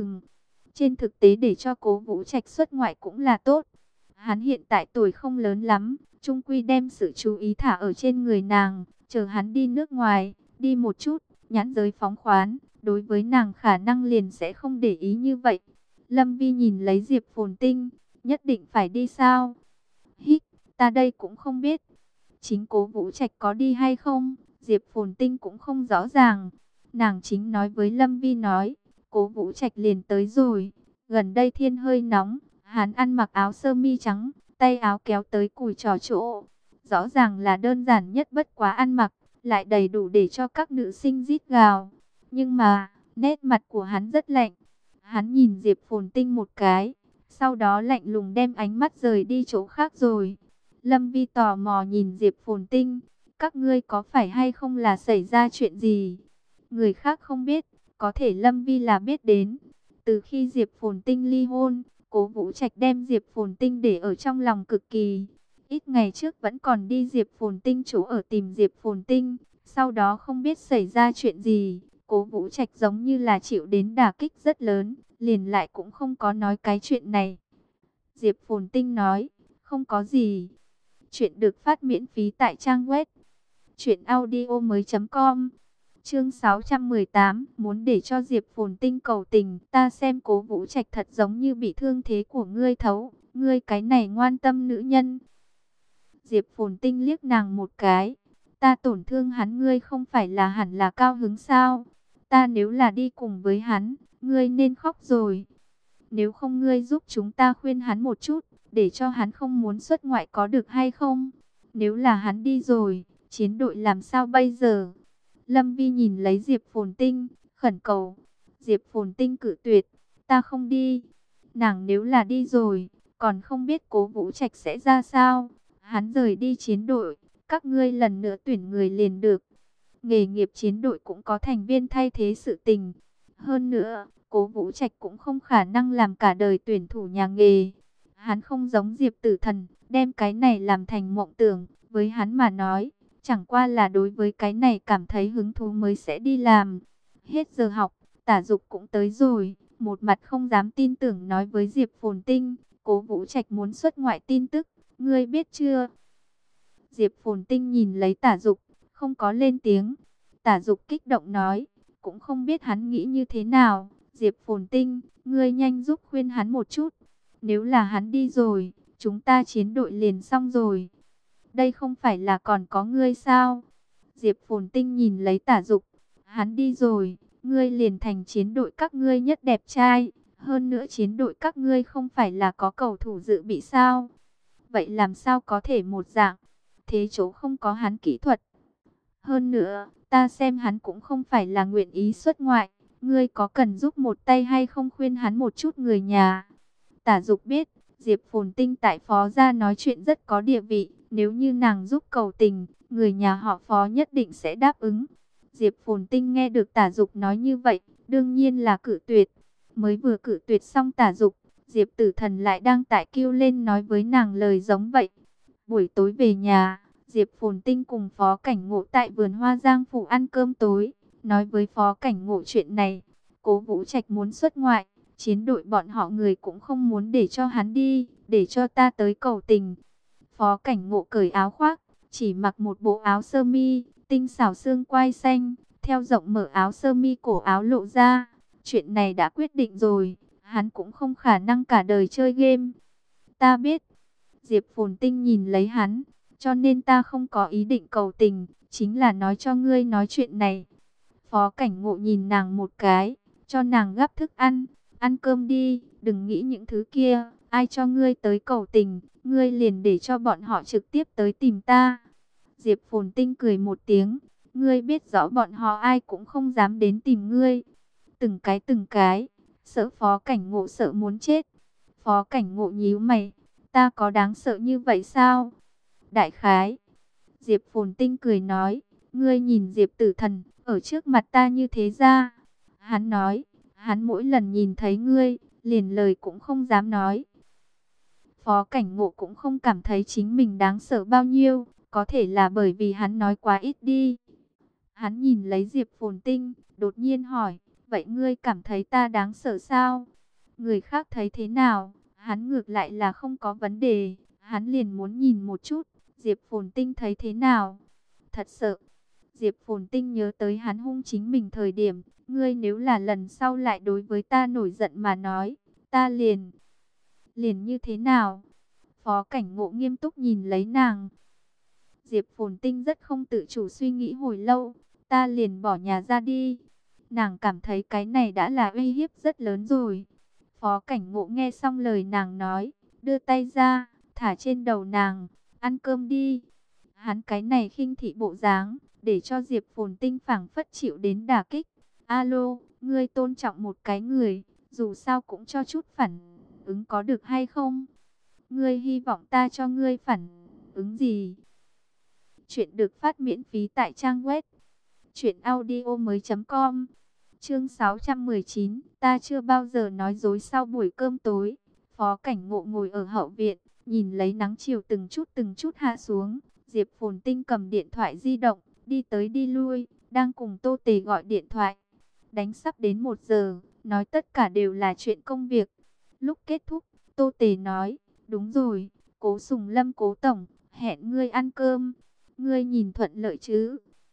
Trên thực tế để cho Cố Vũ Trạch xuất ngoại cũng là tốt. Hắn hiện tại tuổi không lớn lắm, chung quy đem sự chú ý thả ở trên người nàng, chờ hắn đi nước ngoài, đi một chút, nhãn giới phóng khoán, đối với nàng khả năng liền sẽ không để ý như vậy. Lâm Vi nhìn lấy Diệp Phồn Tinh, nhất định phải đi sao? Hít, ta đây cũng không biết. Chính Cố Vũ Trạch có đi hay không, Diệp Phồn Tinh cũng không rõ ràng. Nàng chính nói với Lâm Vi nói, Cố Vũ Trạch liền tới rồi. Gần đây thiên hơi nóng, hắn ăn mặc áo sơ mi trắng, tay áo kéo tới cùi trò chỗ. Rõ ràng là đơn giản nhất bất quá ăn mặc, lại đầy đủ để cho các nữ sinh rít gào. Nhưng mà, nét mặt của hắn rất lạnh. Hắn nhìn Diệp Phồn Tinh một cái, sau đó lạnh lùng đem ánh mắt rời đi chỗ khác rồi. Lâm Vi tò mò nhìn Diệp Phồn Tinh, các ngươi có phải hay không là xảy ra chuyện gì? Người khác không biết, có thể Lâm Vi là biết đến. Từ khi Diệp Phồn Tinh ly hôn, Cố Vũ Trạch đem Diệp Phồn Tinh để ở trong lòng cực kỳ. Ít ngày trước vẫn còn đi Diệp Phồn Tinh chỗ ở tìm Diệp Phồn Tinh, sau đó không biết xảy ra chuyện gì. Cố Vũ Trạch giống như là chịu đến đả kích rất lớn, liền lại cũng không có nói cái chuyện này. Diệp Phồn Tinh nói, không có gì. Chuyện được phát miễn phí tại trang web truyệnaudiomoi.com. Chương 618, muốn để cho Diệp Phồn Tinh cầu tình, ta xem Cố Vũ Trạch thật giống như bị thương thế của ngươi thấu, ngươi cái này ngoan tâm nữ nhân. Diệp Phồn Tinh liếc nàng một cái, ta tổn thương hắn ngươi không phải là hẳn là cao hứng sao? Ta nếu là đi cùng với hắn, ngươi nên khóc rồi. Nếu không ngươi giúp chúng ta khuyên hắn một chút, để cho hắn không muốn xuất ngoại có được hay không? Nếu là hắn đi rồi, chiến đội làm sao bây giờ? Lâm Vi nhìn lấy Diệp Phồn Tinh, khẩn cầu. Diệp Phồn Tinh cự tuyệt, ta không đi. Nàng nếu là đi rồi, còn không biết Cố Vũ Trạch sẽ ra sao. Hắn rời đi chiến đội, các ngươi lần nữa tuyển người liền được. Nghề nghiệp chiến đội cũng có thành viên thay thế sự tình. Hơn nữa, Cố Vũ Trạch cũng không khả năng làm cả đời tuyển thủ nhà nghề. Hắn không giống Diệp Tử Thần, đem cái này làm thành mộng tưởng. Với hắn mà nói, chẳng qua là đối với cái này cảm thấy hứng thú mới sẽ đi làm. Hết giờ học, Tả Dục cũng tới rồi. Một mặt không dám tin tưởng nói với Diệp Phồn Tinh, Cố Vũ Trạch muốn xuất ngoại tin tức, ngươi biết chưa? Diệp Phồn Tinh nhìn lấy Tả Dục, không có lên tiếng. Tả Dục kích động nói, cũng không biết hắn nghĩ như thế nào. Diệp Phồn Tinh, ngươi nhanh giúp khuyên hắn một chút. Nếu là hắn đi rồi, chúng ta chiến đội liền xong rồi. Đây không phải là còn có ngươi sao? Diệp Phồn Tinh nhìn lấy Tả Dục, hắn đi rồi, ngươi liền thành chiến đội các ngươi nhất đẹp trai. Hơn nữa chiến đội các ngươi không phải là có cầu thủ dự bị sao? Vậy làm sao có thể một dạng? Thế chỗ không có hắn kỹ thuật. Hơn nữa, ta xem hắn cũng không phải là nguyện ý xuất ngoại. Ngươi có cần giúp một tay hay không khuyên hắn một chút người nhà? Tả Dục biết, Diệp Phồn Tinh tại Phó gia nói chuyện rất có địa vị. Nếu như nàng giúp cầu tình, người nhà họ Phó nhất định sẽ đáp ứng. Diệp Phồn Tinh nghe được Tả Dục nói như vậy, đương nhiên là cự tuyệt. Mới vừa cự tuyệt xong Tả Dục, Diệp Tử Thần lại đang tại kêu lên nói với nàng lời giống vậy. Buổi tối về nhà, Diệp Phồn Tinh cùng Phó Cảnh Ngộ tại vườn hoa Giang Phủ ăn cơm tối, nói với Phó Cảnh Ngộ chuyện này. Cố Vũ Trạch muốn xuất ngoại, chiến đội bọn họ người cũng không muốn để cho hắn đi, để cho ta tới cầu tình. Phó Cảnh Ngộ cởi áo khoác, chỉ mặc một bộ áo sơ mi, tinh xảo xương quai xanh, theo rộng mở áo sơ mi cổ áo lộ ra. Chuyện này đã quyết định rồi, hắn cũng không khả năng cả đời chơi game. Ta biết. Diệp Phồn Tinh nhìn lấy hắn, cho nên ta không có ý định cầu tình, chính là nói cho ngươi nói chuyện này. Phó Cảnh Ngộ nhìn nàng một cái, cho nàng gắp thức ăn, ăn cơm đi, đừng nghĩ những thứ kia, ai cho ngươi tới cầu tình, ngươi liền để cho bọn họ trực tiếp tới tìm ta. Diệp Phồn Tinh cười một tiếng, ngươi biết rõ bọn họ ai cũng không dám đến tìm ngươi. Từng cái, sợ Phó Cảnh Ngộ sợ muốn chết. Phó Cảnh Ngộ nhíu mày, ta có đáng sợ như vậy sao? Đại khái. Diệp Phồn Tinh cười nói, ngươi nhìn Diệp Tử Thần, ở trước mặt ta như thế ra. Hắn nói, hắn mỗi lần nhìn thấy ngươi, liền lời cũng không dám nói. Phó Cảnh Ngộ cũng không cảm thấy chính mình đáng sợ bao nhiêu, có thể là bởi vì hắn nói quá ít đi. Hắn nhìn lấy Diệp Phồn Tinh, đột nhiên hỏi, vậy ngươi cảm thấy ta đáng sợ sao? Người khác thấy thế nào? Hắn ngược lại là không có vấn đề, hắn liền muốn nhìn một chút, Diệp Phồn Tinh thấy thế nào? Thật sợ. Diệp Phồn Tinh nhớ tới hắn hung chính mình thời điểm, ngươi nếu là lần sau lại đối với ta nổi giận mà nói, ta liền như thế nào? Phó Cảnh Ngộ nghiêm túc nhìn lấy nàng. Diệp Phồn Tinh rất không tự chủ suy nghĩ hồi lâu, ta liền bỏ nhà ra đi. Nàng cảm thấy cái này đã là uy hiếp rất lớn rồi. Phó Cảnh Ngộ nghe xong lời nàng nói, đưa tay ra, thả trên đầu nàng, ăn cơm đi. Hắn cái này khinh thị bộ dáng, để cho Diệp Phồn Tinh phảng phất chịu đến đả kích. Alo, ngươi tôn trọng một cái người, dù sao cũng cho chút phản ứng có được hay không? Ngươi hy vọng ta cho ngươi phản ứng gì? Chuyện được phát miễn phí tại trang web truyệnaudiomoi.com. Chương 619, ta chưa bao giờ nói dối sau buổi cơm tối. Phó Cảnh Ngộ ngồi ở hậu viện, nhìn lấy nắng chiều từng chút hạ xuống. Diệp Phồn Tinh cầm điện thoại di động, đi tới đi lui, đang cùng Tô Tề gọi điện thoại. Đánh sắp đến 1 giờ, nói tất cả đều là chuyện công việc. Lúc kết thúc, Tô Tề nói, đúng rồi, Cố Sùng Lâm Cố Tổng, hẹn ngươi ăn cơm. Ngươi nhìn thuận lợi chứ?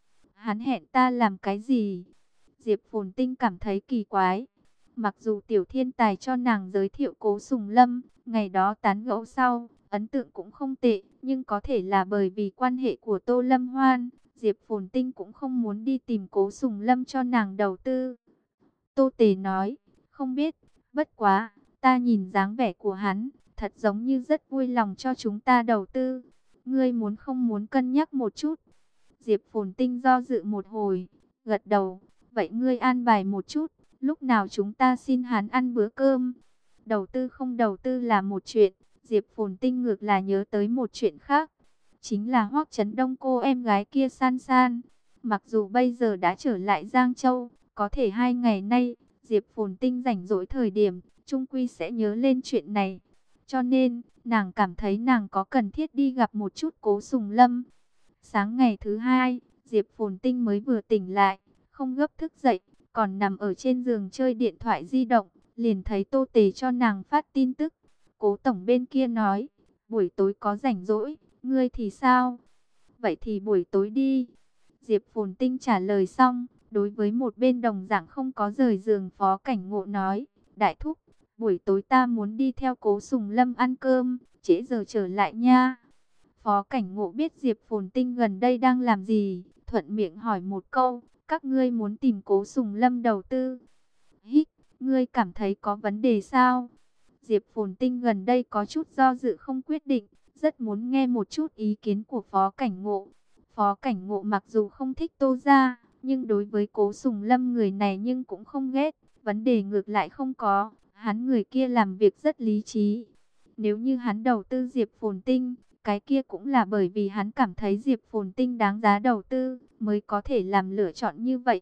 Hắn hẹn ta làm cái gì? Diệp Phồn Tinh cảm thấy kỳ quái. Mặc dù Tiểu Thiên Tài cho nàng giới thiệu Cố Sùng Lâm, ngày đó tán gẫu sau, ấn tượng cũng không tệ, nhưng có thể là bởi vì quan hệ của Tô Lâm Hoan, Diệp Phồn Tinh cũng không muốn đi tìm Cố Sùng Lâm cho nàng đầu tư. Tô Tề nói, không biết, bất quá, ta nhìn dáng vẻ của hắn, thật giống như rất vui lòng cho chúng ta đầu tư. Ngươi muốn không muốn cân nhắc một chút? Diệp Phồn Tinh do dự một hồi, gật đầu, vậy ngươi an bài một chút, lúc nào chúng ta xin hắn ăn bữa cơm. Đầu tư không đầu tư là một chuyện, Diệp Phồn Tinh ngược là nhớ tới một chuyện khác. Chính là Hoắc Chấn Đông cô em gái kia San San. Mặc dù bây giờ đã trở lại Giang Châu, có thể 2 ngày nay, Diệp Phồn Tinh rảnh rỗi thời điểm, chung quy sẽ nhớ lên chuyện này. Cho nên, nàng cảm thấy nàng có cần thiết đi gặp một chút Cố Sùng Lâm. Sáng ngày thứ hai, Diệp Phồn Tinh mới vừa tỉnh lại, không gấp thức dậy, còn nằm ở trên giường chơi điện thoại di động, liền thấy Tô Tề cho nàng phát tin tức. Cố tổng bên kia nói, buổi tối có rảnh rỗi, ngươi thì sao? Vậy thì buổi tối đi. Diệp Phồn Tinh trả lời xong, đối với một bên đồng dạng không có rời giường Phó Cảnh Ngộ nói, đại thúc, buổi tối ta muốn đi theo Cố Sùng Lâm ăn cơm, trễ giờ trở lại nha. Phó Cảnh Ngộ biết Diệp Phồn Tinh gần đây đang làm gì, thuận miệng hỏi một câu, các ngươi muốn tìm Cố Sùng Lâm đầu tư. Hít, ngươi cảm thấy có vấn đề sao? Diệp Phồn Tinh gần đây có chút do dự không quyết định, rất muốn nghe một chút ý kiến của Phó Cảnh Ngộ. Phó Cảnh Ngộ mặc dù không thích Tô gia, nhưng đối với Cố Sùng Lâm người này nhưng cũng không ghét, vấn đề ngược lại không có, hắn người kia làm việc rất lý trí. Nếu như hắn đầu tư Diệp Phồn Tinh, cái kia cũng là bởi vì hắn cảm thấy Diệp Phồn Tinh đáng giá đầu tư, mới có thể làm lựa chọn như vậy.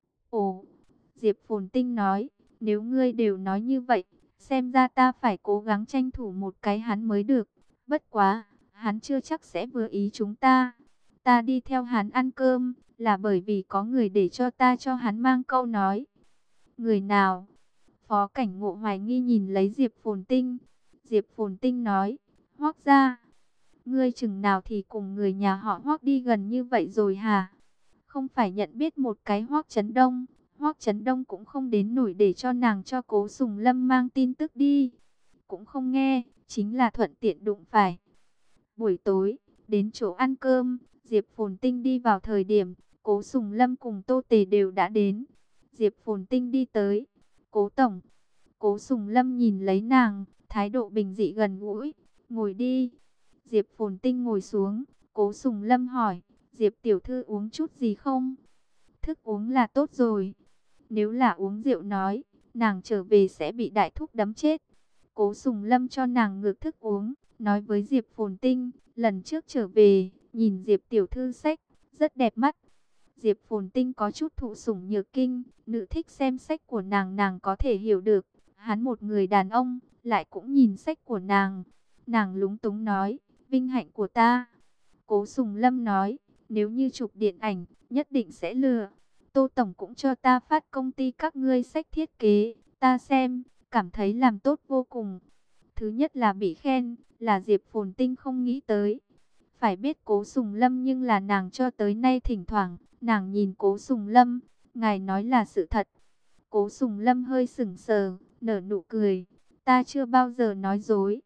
Ồ, Diệp Phồn Tinh nói, nếu ngươi đều nói như vậy, xem ra ta phải cố gắng tranh thủ một cái hắn mới được. Bất quá, hắn chưa chắc sẽ vừa ý chúng ta. Ta đi theo hắn ăn cơm, là bởi vì có người để cho ta cho hắn mang câu nói. Người nào? Phó Cảnh Ngộ hoài nghi nhìn lấy Diệp Phồn Tinh. Diệp Phồn Tinh nói, Hoắc gia. Ngươi chừng nào thì cùng người nhà họ Hoắc đi gần như vậy rồi hả? Không phải nhận biết một cái Hoắc Chấn Đông. Hoắc Chấn Đông cũng không đến nổi để cho nàng cho Cố Sùng Lâm mang tin tức đi. Cũng không nghe, chính là thuận tiện đụng phải. Buổi tối, đến chỗ ăn cơm, Diệp Phồn Tinh đi vào thời điểm, Cố Sùng Lâm cùng Tô Tề đều đã đến. Diệp Phồn Tinh đi tới. Cố tổng. Cố Sùng Lâm nhìn lấy nàng, thái độ bình dị gần gũi. Ngồi đi. Diệp Phồn Tinh ngồi xuống. Cố Sùng Lâm hỏi, Diệp tiểu thư uống chút gì không? Thức uống là tốt rồi. Nếu là uống rượu nói, nàng trở về sẽ bị đại thúc đấm chết. Cố Sùng Lâm cho nàng ngược thức uống, nói với Diệp Phồn Tinh, lần trước trở về, nhìn Diệp tiểu thư sách, rất đẹp mắt. Diệp Phồn Tinh có chút thụ sủng nhược kinh, nữ thích xem sách của nàng có thể hiểu được. Hắn một người đàn ông, lại cũng nhìn sách của nàng. Nàng lúng túng nói, vinh hạnh của ta. Cố Sùng Lâm nói, nếu như chụp điện ảnh, nhất định sẽ lừa. Tô Tổng cũng cho ta phát công ty các ngươi sách thiết kế, ta xem, cảm thấy làm tốt vô cùng. Thứ nhất là bị khen, là Diệp Phồn Tinh không nghĩ tới. Phải biết Cố Sùng Lâm nhưng là nàng cho tới nay thỉnh thoảng, nàng nhìn Cố Sùng Lâm, ngài nói là sự thật. Cố Sùng Lâm hơi sững sờ, nở nụ cười, ta chưa bao giờ nói dối.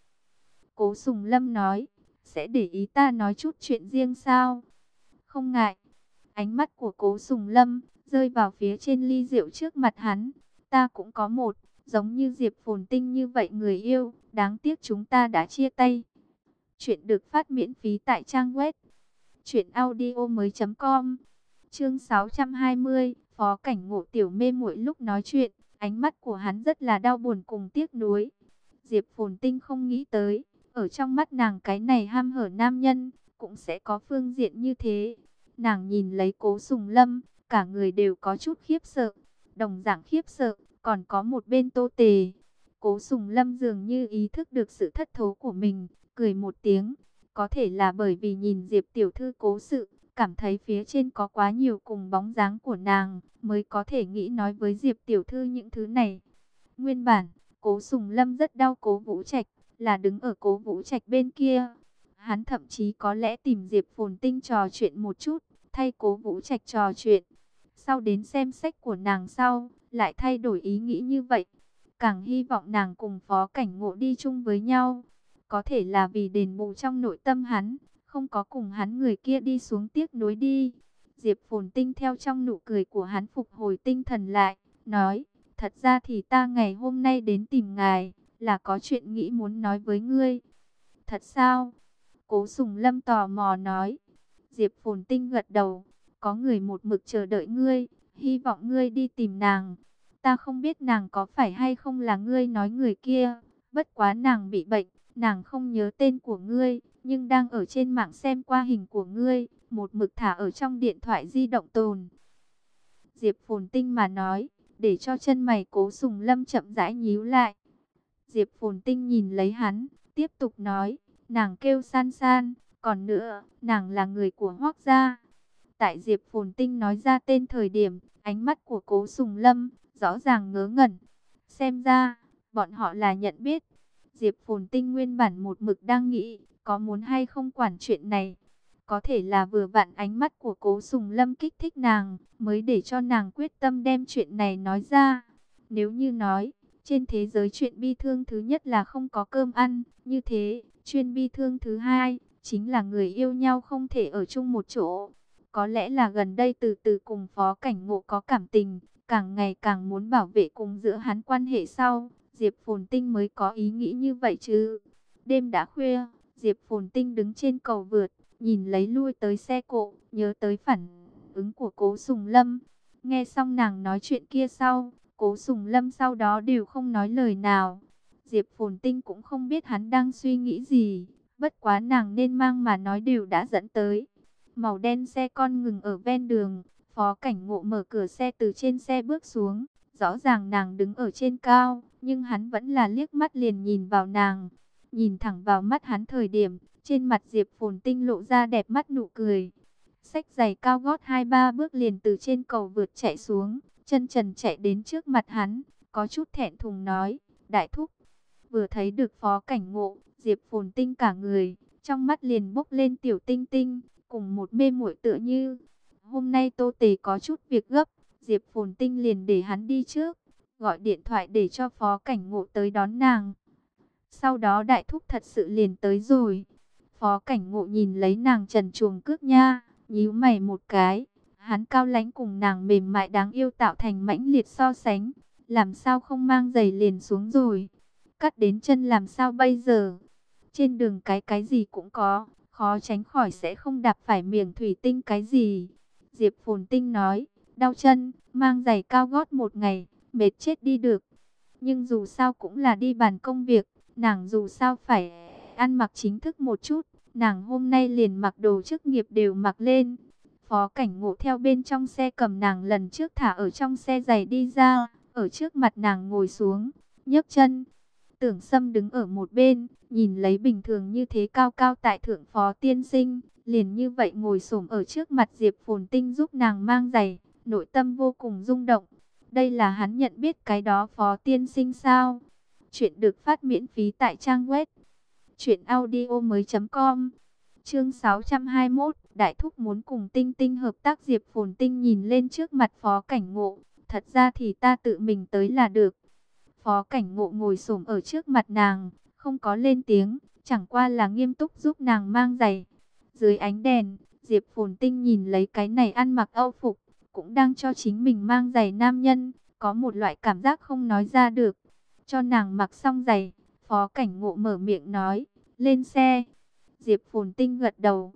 Cố Sùng Lâm nói, sẽ để ý ta nói chút chuyện riêng sao? Không ngại. Ánh mắt của Cố Sùng Lâm rơi vào phía trên ly rượu trước mặt hắn. Ta cũng có một, giống như Diệp Phồn Tinh như vậy người yêu, đáng tiếc chúng ta đã chia tay. Chuyện được phát miễn phí tại trang web truyệnaudiomoi.com. Chương 620, Phó Cảnh Ngộ tiểu mê muội lúc nói chuyện, ánh mắt của hắn rất là đau buồn cùng tiếc nuối. Diệp Phồn Tinh không nghĩ tới, ở trong mắt nàng cái này ham hở nam nhân cũng sẽ có phương diện như thế. Nàng nhìn lấy Cố Sùng Lâm, cả người đều có chút khiếp sợ. Đồng dạng khiếp sợ, còn có một bên Tô Tề. Cố Sùng Lâm dường như ý thức được sự thất thố của mình, cười một tiếng. Có thể là bởi vì nhìn Diệp tiểu thư cố sự, cảm thấy phía trên có quá nhiều cùng bóng dáng của nàng, mới có thể nghĩ nói với Diệp tiểu thư những thứ này. Nguyên bản, Cố Sùng Lâm rất đau Cố Vũ Trạch, là đứng ở Cố Vũ Trạch bên kia. Hắn thậm chí có lẽ tìm Diệp Phồn Tinh trò chuyện một chút, thay Cố Vũ Trạch trò chuyện. Sau đến xem sách của nàng sau, lại thay đổi ý nghĩ như vậy. Càng hy vọng nàng cùng Phó Cảnh Ngộ đi chung với nhau. Có thể là vì đền bù trong nội tâm hắn, không có cùng hắn người kia đi xuống tiếc nuối đi. Diệp Phồn Tinh theo trong nụ cười của hắn phục hồi tinh thần lại, nói, thật ra thì ta ngày hôm nay đến tìm ngài, là có chuyện nghĩ muốn nói với ngươi. Thật sao? Cố Sùng Lâm tò mò nói. Diệp Phồn Tinh gật đầu, có người một mực chờ đợi ngươi, hy vọng ngươi đi tìm nàng. Ta không biết nàng có phải hay không là ngươi nói người kia, bất quá nàng bị bệnh, nàng không nhớ tên của ngươi, nhưng đang ở trên mạng xem qua hình của ngươi, một mực thả ở trong điện thoại di động tồn. Diệp Phồn Tinh mà nói, để cho chân mày Cố Sùng Lâm chậm rãi nhíu lại. Diệp Phồn Tinh nhìn lấy hắn, tiếp tục nói, nàng kêu San San, còn nữa, nàng là người của Hoắc gia. Tại Diệp Phồn Tinh nói ra tên thời điểm, ánh mắt của Cố Sùng Lâm rõ ràng ngớ ngẩn. Xem ra, bọn họ là nhận biết. Diệp Phồn Tinh nguyên bản một mực đang nghĩ, có muốn hay không quản chuyện này. Có thể là vừa vặn ánh mắt của Cố Sùng Lâm kích thích nàng, mới để cho nàng quyết tâm đem chuyện này nói ra. Nếu như nói, trên thế giới chuyện bi thương thứ nhất là không có cơm ăn, như thế, chuyện bi thương thứ hai, chính là người yêu nhau không thể ở chung một chỗ. Có lẽ là gần đây từ từ cùng Phó Cảnh Ngộ có cảm tình, càng ngày càng muốn bảo vệ cùng giữa hắn quan hệ sau, Diệp Phồn Tinh mới có ý nghĩ như vậy chứ. Đêm đã khuya, Diệp Phồn Tinh đứng trên cầu vượt, nhìn lấy lui tới xe cộ, nhớ tới phản ứng của Cố Sùng Lâm. Nghe xong nàng nói chuyện kia sau, Cố Sùng Lâm sau đó đều không nói lời nào. Diệp Phồn Tinh cũng không biết hắn đang suy nghĩ gì, bất quá nàng nên mang mà nói đều đã dẫn tới. Màu đen xe con ngừng ở ven đường, Phó Cảnh Ngộ mở cửa xe từ trên xe bước xuống. Rõ ràng nàng đứng ở trên cao, nhưng hắn vẫn là liếc mắt liền nhìn vào nàng. Nhìn thẳng vào mắt hắn thời điểm, trên mặt Diệp Phồn Tinh lộ ra đẹp mắt nụ cười. Xách giày cao gót 2-3 bước liền từ trên cầu vượt chạy xuống, chân trần chạy đến trước mặt hắn, có chút thẹn thùng nói, đại thúc. Vừa thấy được Phó Cảnh Ngộ, Diệp Phồn Tinh cả người, trong mắt liền bốc lên tiểu tinh tinh, cùng một mê muội tựa như. Hôm nay Tô Tề có chút việc gấp, Diệp Phồn Tinh liền để hắn đi trước, gọi điện thoại để cho Phó Cảnh Ngộ tới đón nàng. Sau đó đại thúc thật sự liền tới rồi. Phó Cảnh Ngộ nhìn lấy nàng trần truồng cước nha, nhíu mày một cái. Hắn cao lãnh cùng nàng mềm mại đáng yêu tạo thành mãnh liệt so sánh. Làm sao không mang giày liền xuống rồi. Cắt đến chân làm sao bây giờ. Trên đường cái gì cũng có, khó tránh khỏi sẽ không đạp phải miệng thủy tinh cái gì. Diệp Phồn Tinh nói, đau chân, mang giày cao gót một ngày, mệt chết đi được. Nhưng dù sao cũng là đi bàn công việc, nàng dù sao phải ăn mặc chính thức một chút. Nàng hôm nay liền mặc đồ chức nghiệp đều mặc lên. Phó Cảnh Ngộ theo bên trong xe cầm nàng lần trước thả ở trong xe giày đi ra, ở trước mặt nàng ngồi xuống, nhấc chân. Tưởng Sâm đứng ở một bên, nhìn lấy bình thường như thế cao cao tại thượng Phó tiên sinh, liền như vậy ngồi xổm ở trước mặt Diệp Phồn Tinh giúp nàng mang giày, nội tâm vô cùng rung động. Đây là hắn nhận biết cái đó Phó tiên sinh sao? Chuyện được phát miễn phí tại trang web truyệnaudiomoi.com. Chương 621, đại thúc muốn cùng Tinh Tinh hợp tác. Diệp Phồn Tinh nhìn lên trước mặt Phó Cảnh Ngộ, thật ra thì ta tự mình tới là được. Phó Cảnh Ngộ ngồi xổm ở trước mặt nàng, không có lên tiếng, chẳng qua là nghiêm túc giúp nàng mang giày. Dưới ánh đèn, Diệp Phồn Tinh nhìn lấy cái này ăn mặc âu phục, cũng đang cho chính mình mang giày nam nhân, có một loại cảm giác không nói ra được. Cho nàng mặc xong giày, Phó Cảnh Ngộ mở miệng nói, lên xe. Diệp Phồn Tinh gật đầu,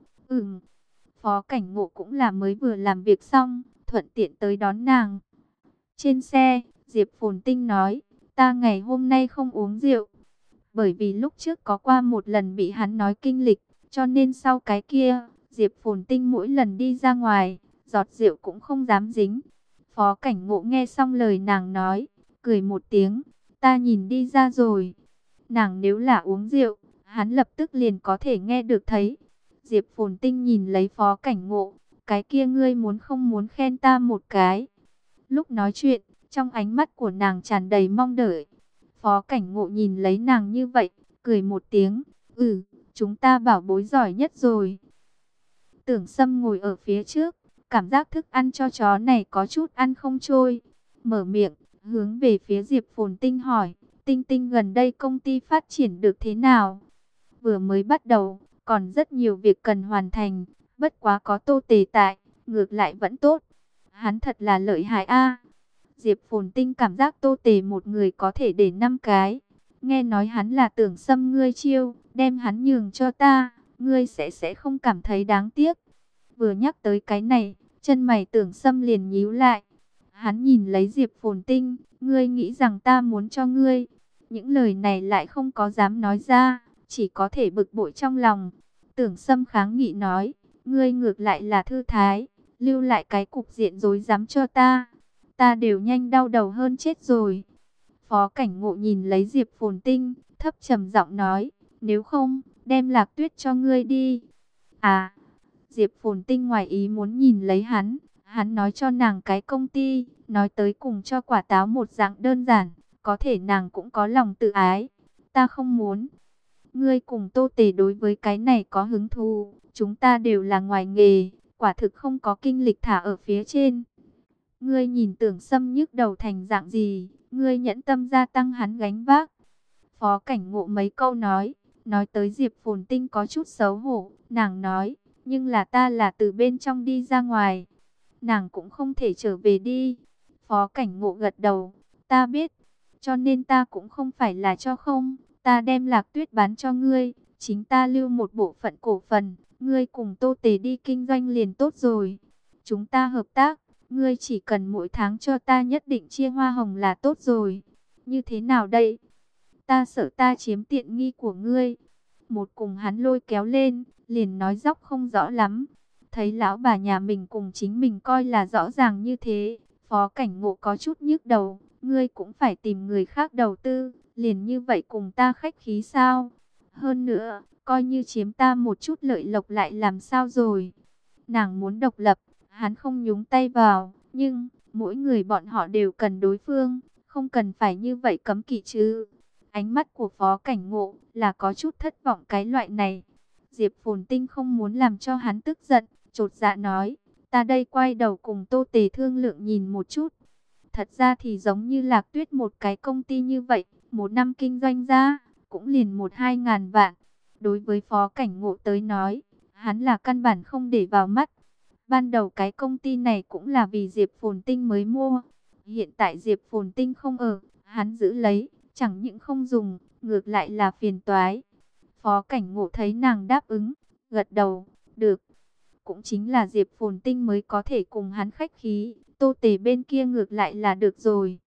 Phó Cảnh Ngộ cũng là mới vừa làm việc xong, thuận tiện tới đón nàng. Trên xe, Diệp Phồn Tinh nói, ta ngày hôm nay không uống rượu. Bởi vì lúc trước có qua một lần bị hắn nói kinh lịch, cho nên sau cái kia, Diệp Phồn Tinh mỗi lần đi ra ngoài, giọt rượu cũng không dám dính. Phó Cảnh Ngộ nghe xong lời nàng nói, cười một tiếng, ta nhìn đi ra rồi. Nàng nếu là uống rượu, hắn lập tức liền có thể nghe được thấy. Diệp Phồn Tinh nhìn lấy Phó Cảnh Ngộ, cái kia ngươi muốn không muốn khen ta một cái. Lúc nói chuyện, trong ánh mắt của nàng tràn đầy mong đợi. Phó Cảnh Ngộ nhìn lấy nàng như vậy, cười một tiếng, chúng ta bảo bối giỏi nhất rồi. Tưởng Sâm ngồi ở phía trước, cảm giác thức ăn cho chó này có chút ăn không trôi. Mở miệng, hướng về phía Diệp Phồn Tinh hỏi, Tinh Tinh gần đây công ty phát triển được thế nào? Vừa mới bắt đầu, còn rất nhiều việc cần hoàn thành, bất quá có Tô Tề tại, ngược lại vẫn tốt. Hắn thật là lợi hại a. Diệp Phồn Tinh cảm giác Tô Tề một người có thể để 5 cái. Nghe nói hắn là Tưởng Sâm ngươi chiêu, đem hắn nhường cho ta, ngươi sẽ không cảm thấy đáng tiếc. Vừa nhắc tới cái này, chân mày Tưởng Sâm liền nhíu lại. Hắn nhìn lấy Diệp Phồn Tinh, ngươi nghĩ rằng ta muốn cho ngươi. Những lời này lại không có dám nói ra, chỉ có thể bực bội trong lòng. Tưởng Sâm kháng nghị nói, ngươi ngược lại là thư thái, lưu lại cái cục diện rối rắm cho ta. Ta đều nhanh đau đầu hơn chết rồi. Phó Cảnh Ngộ nhìn lấy Diệp Phồn Tinh, thấp trầm giọng nói, nếu không, đem Lạc Tuyết cho ngươi đi. À, Diệp Phồn Tinh ngoài ý muốn nhìn lấy hắn nói cho nàng cái công ty, nói tới cùng cho quả táo một dạng đơn giản, có thể nàng cũng có lòng tự ái. Ta không muốn. Ngươi cùng Tô Tề đối với cái này có hứng thú, chúng ta đều là ngoài nghề, quả thực không có kinh lịch thả ở phía trên. Ngươi nhìn Tưởng Sâm nhức đầu thành dạng gì, ngươi nhẫn tâm gia tăng hắn gánh vác. Phó Cảnh Ngộ mấy câu nói tới Diệp Phồn Tinh có chút xấu hổ, nàng nói, nhưng là ta là từ bên trong đi ra ngoài, nàng cũng không thể trở về đi. Phó Cảnh Ngộ gật đầu, ta biết, cho nên ta cũng không phải là cho không, ta đem Lạc Tuyết bán cho ngươi, chính ta lưu một bộ phận cổ phần, ngươi cùng Tô Tề đi kinh doanh liền tốt rồi. Chúng ta hợp tác, ngươi chỉ cần mỗi tháng cho ta nhất định chia hoa hồng là tốt rồi. Như thế nào đây? Ta sợ ta chiếm tiện nghi của ngươi. Một cùng hắn lôi kéo lên, liền nói dóc không rõ lắm. Thấy lão bà nhà mình cùng chính mình coi là rõ ràng như thế, Phó Cảnh Ngộ có chút nhức đầu. Ngươi cũng phải tìm người khác đầu tư, liền như vậy cùng ta khách khí sao? Hơn nữa, coi như chiếm ta một chút lợi lộc lại làm sao rồi? Nàng muốn độc lập, hắn không nhúng tay vào, nhưng mỗi người bọn họ đều cần đối phương, không cần phải như vậy cấm kỵ chứ. Ánh mắt của Phó Cảnh Ngộ là có chút thất vọng cái loại này. Diệp Phồn Tinh không muốn làm cho hắn tức giận, chột dạ nói, ta đây quay đầu cùng Tô Tề thương lượng nhìn một chút. Thật ra thì giống như Lạc Tuyết một cái công ty như vậy, một năm kinh doanh ra, cũng liền 1-2 ngàn vạn. Đối với Phó Cảnh Ngộ tới nói, hắn là căn bản không để vào mắt. Ban đầu cái công ty này cũng là vì Diệp Phồn Tinh mới mua. Hiện tại Diệp Phồn Tinh không ở, hắn giữ lấy, chẳng những không dùng, ngược lại là phiền toái. Phó Cảnh Ngộ thấy nàng đáp ứng, gật đầu, được. Cũng chính là Diệp Phồn Tinh mới có thể cùng hắn khách khí, Tô Tề bên kia ngược lại là được rồi.